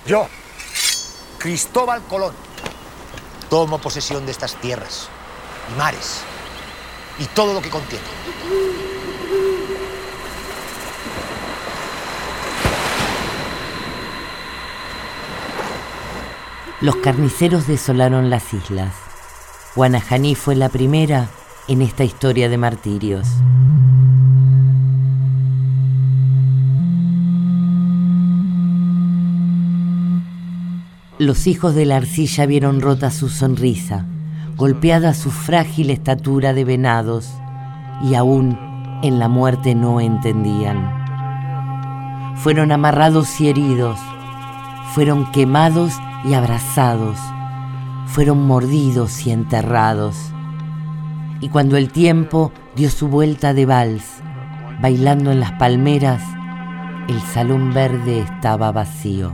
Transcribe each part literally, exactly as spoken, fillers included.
Yo, Cristóbal Colón, tomo posesión de estas tierras y mares y todo lo que contienen. Los carniceros desolaron las islas. Guanajaní fue la primera en esta historia de martirios. Los hijos de la arcilla vieron rota su sonrisa, golpeada su frágil estatura de venados, y aún en la muerte no entendían. Fueron amarrados y heridos, fueron quemados y abrazados, fueron mordidos y enterrados. Y cuando el tiempo dio su vuelta de vals, bailando en las palmeras, el salón verde estaba vacío.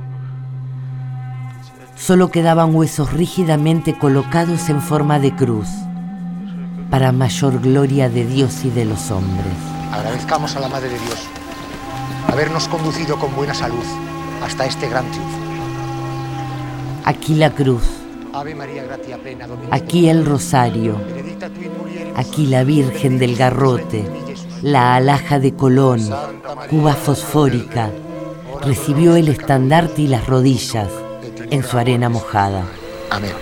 Solo quedaban huesos rígidamente colocados en forma de cruz, para mayor gloria de Dios y de los hombres. Agradezcamos a la Madre de Dios habernos conducido con buena salud hasta este gran triunfo. Aquí la cruz, Ave María, gratia plena, Dominus aquí el rosario, aquí la Virgen del Garrote, la alhaja de Colón, Cuba fosfórica, recibió el estandarte y las rodillas en su arena mojada. Amén.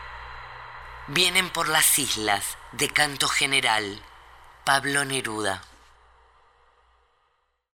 Vienen por las islas, de canto general, Pablo Neruda.